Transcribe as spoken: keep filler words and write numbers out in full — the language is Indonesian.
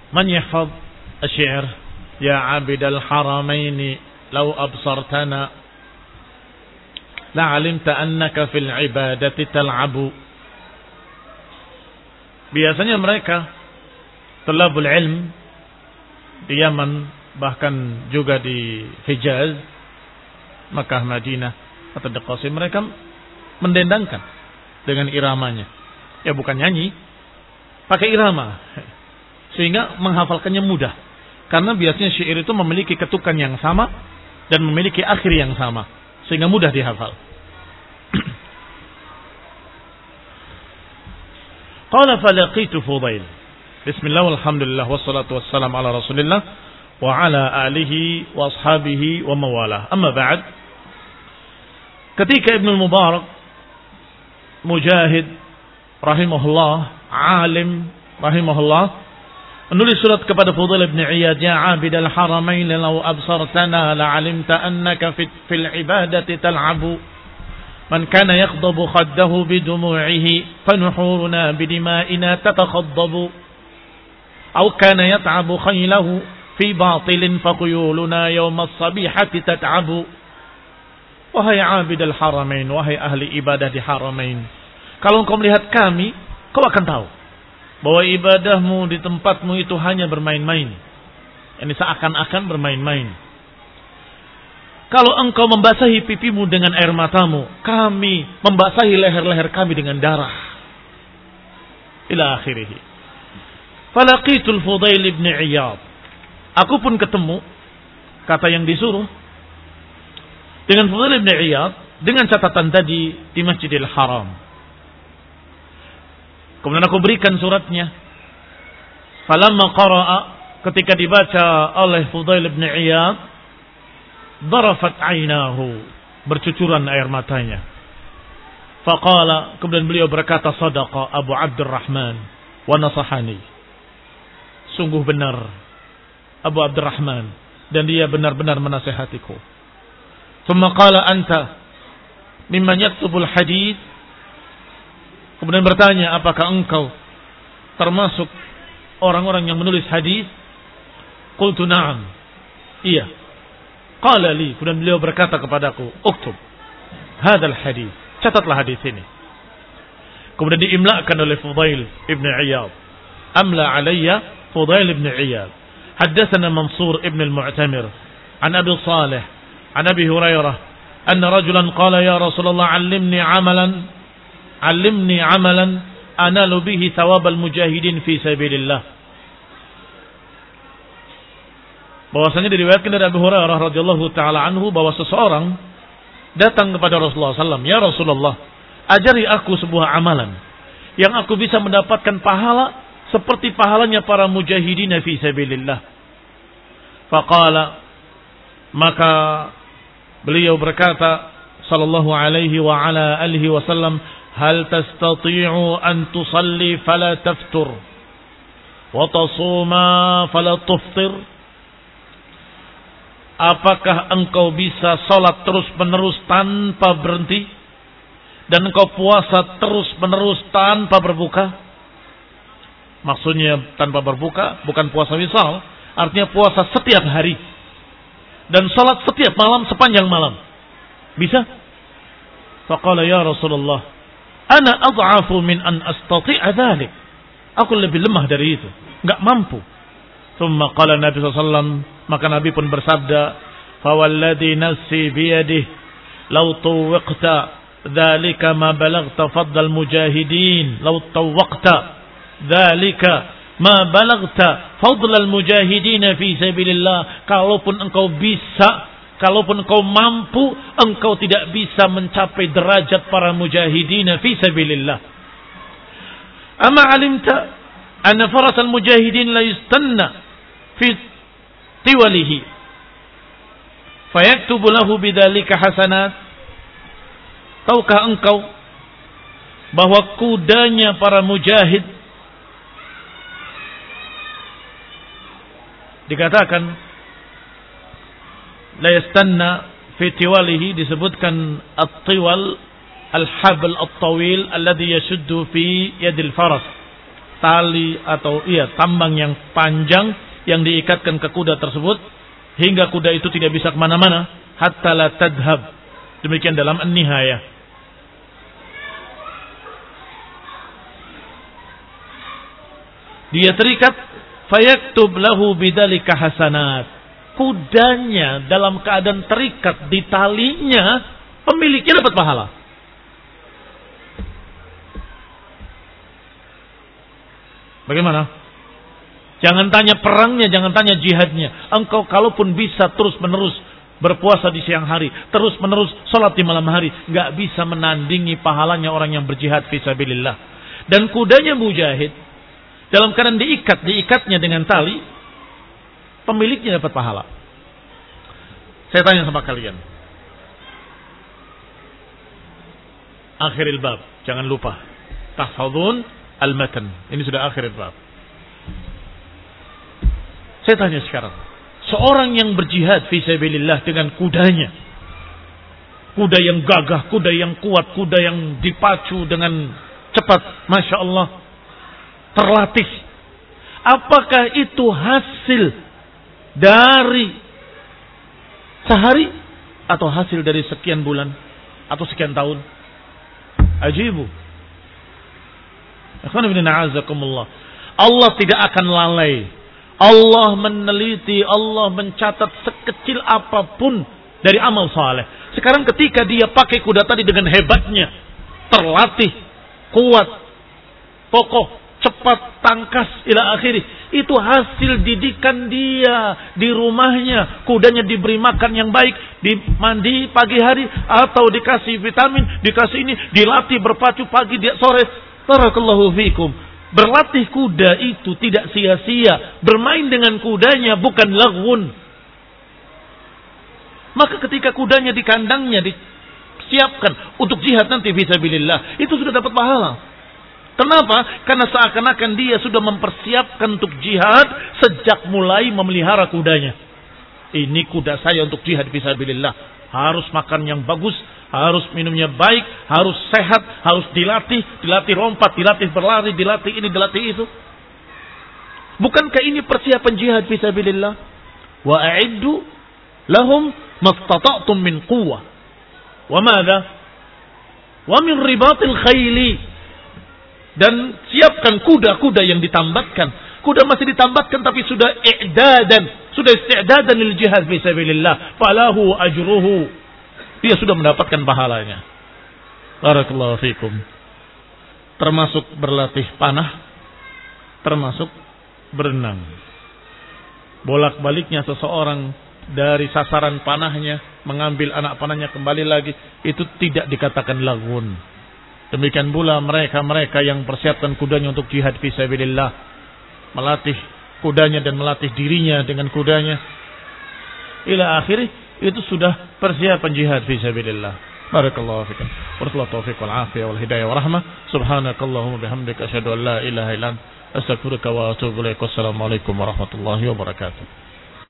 Man yahfaz asy-syi'r ya 'abidal haramaini law absartana la 'alimta annaka fil ibadati tal'abu. Biasanya mereka thalabul ilm di Yaman, bahkan juga di Hijaz, Makkah, Madinah atau di Qasim, mereka mendendangkan dengan iramanya. Ya bukan nyanyi, pakai irama. Sehingga menghafalkannya mudah. Karena biasanya syair itu memiliki ketukan yang sama dan memiliki akhir yang sama, sehingga mudah dihafal. Qala falaqitu Fudail. Bismillah walhamdulillah wassalatu wassalamu ala Rasulillah wa ala alihi wa ashabihi wa mawalah. Amma ba'd. Ketika Ibnu Mubarak Mujahid rahimahullah, alim rahimahullah, menulis surat kepada Fudail bin Iyad, ya 'abidal haramain law absartana la'alimta annaka fil ibadati tal'abu. Man kana yaghdabu khaddahu bidumu'ihi fanuhuruna bidima'ina tatakhaddabu. Aw kana yat'abu khaylahu fi batilin faquyuluna yawma as-sabihati tat'abu. Wahai 'abidal haramain, wahai ahli ibadah di haramain, kalau engkau melihat kami, kau akan tahu bahwa ibadahmu di tempatmu itu hanya bermain-main. Ini seakan-akan bermain-main. Kalau engkau membasahi pipimu dengan air matamu, kami membasahi leher-leher kami dengan darah. Ila akhirih. Falaqitul Fudail ibn Iyad. Aku pun ketemu, kata yang disuruh, dengan Fudail ibn Iyad, dengan catatan tadi di Masjidil Haram. Kemudian aku berikan suratnya. Falamma qara'a, ketika dibaca oleh Fudail ibn Iyad, darafat aynahu, bercucuran air matanya. Faqala, kemudian beliau berkata, sadaqa Abu Abdurrahman wa nasahani. Sungguh benar Abu Abdurrahman, dan dia benar-benar menasihatiku. Thumma qala anta mimman yaktubul hadith. Kemudian bertanya, apakah engkau termasuk orang-orang yang menulis hadis? Qultu na'am. Iya. Qala li, kemudian beliau berkata kepadaku, uktub hadzal hadis, catatlah hadis ini. Kemudian diimlakan oleh Fudail ibn Iyad. Amla alayya Fudail ibn Iyad. Haddatsana Mansur ibn al-Mu'tamir an Abi Salih an Abi Hurairah anna rajulan qala ya Rasulullah 'allimni 'amalan 'allimni 'amalan analu bihi thawabal mujahidin fi sabilillah. Bahwasanya diriwayatkan dari Abu Hurairah radhiyallahu taala anhu bahwa seseorang datang kepada Rasulullah sallallahu alaihi wasallam, ya Rasulullah, ajari aku sebuah amalan yang aku bisa mendapatkan pahala seperti pahalanya para mujahidin fi sabilillah. Faqala, maka beliau berkata sallallahu alaihi wa ala alihi wasallam, hal tastati'u an tusalli fala taftur wa tasuma fala tuftir. Apakah engkau bisa salat terus menerus tanpa berhenti, dan engkau puasa terus menerus tanpa berbuka? Maksudnya tanpa berbuka bukan puasa wisal, artinya puasa setiap hari dan salat setiap malam sepanjang malam. Bisa? Faqala ya Rasulullah, ana ad'afu min an astati'a dzalik. Aku lebih lemah dari itu, enggak mampu. Tsumma qala Nabi sallallahu alaihi wasallam, maka Nabi pun bersabda, fawalladhi nafsi biyadihi law tuwaqta dzalika ma balagta fadl mujahidin law tawaqta dzalika ma balagta fadl mujahidin fi sabilillah. Kalaupun engkau bisa, kalaupun engkau mampu, engkau tidak bisa mencapai derajat para mujahidin fi sabilillah. Ama alimta anna farasal mujahidin la yustanna fi tiwalihi fayaktubu lahu bidzalika hasanat. Tahukah engkau bahwa kudanya para mujahid dikatakan la yastanna fi tiwalihi, disebutkan at-tiwal al-habl at-tawil alladhi yashuddu fi yadil faras. tali atau iya tambang yang panjang yang diikatkan ke kuda tersebut hingga kuda itu tidak bisa kemana-mana hatta la tadhhab. Demikian dalam An-Nihayah. Dia terikat fayaktub lahu bidzalika hasanat. Kudanya dalam keadaan terikat di talinya, pemiliknya dapat pahala. Bagaimana? Jangan tanya perangnya, jangan tanya jihadnya. Engkau kalaupun bisa terus menerus berpuasa di siang hari, terus menerus sholat di malam hari, nggak bisa menandingi pahalanya orang yang berjihad fisabilillah. Dan kudanya mujahid dalam keadaan diikat, diikatnya dengan tali, pemiliknya dapat pahala. Saya tanya sama kalian, akhiril bab, jangan lupa tahfadzun al-matan. Ini sudah akhiril bab. Saya tanya sekarang, seorang yang berjihad fisabilillah dengan kudanya, kuda yang gagah, kuda yang kuat, kuda yang dipacu dengan cepat, masya Allah, terlatih. Apakah itu hasil dari sehari atau hasil dari sekian bulan atau sekian tahun? Ajibu. Allah tidak akan lalai. Allah meneliti, Allah mencatat sekecil apapun dari amal saleh. Sekarang ketika dia pakai kuda tadi dengan hebatnya, terlatih, kuat, kokoh, cepat, tangkas, ila akhiri. Itu hasil didikan dia di rumahnya. Kudanya diberi makan yang baik, dimandi pagi hari, atau dikasih vitamin, dikasih ini, dilatih berpacu pagi, dia sore. Barakallahu fikum. Berlatih kuda itu tidak sia-sia. Bermain dengan kudanya bukan laghun. Maka ketika kudanya di kandangnya disiapkan untuk jihad nanti fisabilillah, itu sudah dapat pahala. Kenapa? Karena seakan-akan dia sudah mempersiapkan untuk jihad sejak mulai memelihara kudanya. Ini kuda saya untuk jihad fisabilillah. Harus makan yang bagus, harus minumnya baik, harus sehat, harus dilatih, dilatih lompat, dilatih berlari, dilatih ini, dilatih itu. Bukankah ini persiapan jihad fisabilillah? Wa a'iddu lahum mastata'tum min quwwah. Wa madza? Wa min ribatil khayli. Dan siapkan kuda-kuda yang ditambatkan. Kuda masih ditambatkan tapi sudah i'dadan, sudah isti'dadan lil jihad fisabilillah. Falahu ajruhu. Dia sudah mendapatkan pahalanya. Barakallahu fikum. Termasuk berlatih panah, termasuk berenang. Bolak-baliknya seseorang dari sasaran panahnya mengambil anak panahnya kembali lagi, itu tidak dikatakan laghun. Demikian pula mereka-mereka yang persiapkan kudanya untuk jihad fisabilillah, melatih kudanya dan melatih dirinya dengan kudanya ila akhirih, itu sudah persiapan jihad fisabilillah. Barakallahu fikum. Warahmatullahi taufiq wal afiyah wal hidayah wa rahmah. Subhanakallahumma bihamdika asyhadu an la ilaha illa anta astaghfiruka wa atubu ilaik. Wassalamualaikum warahmatullahi wabarakatuh.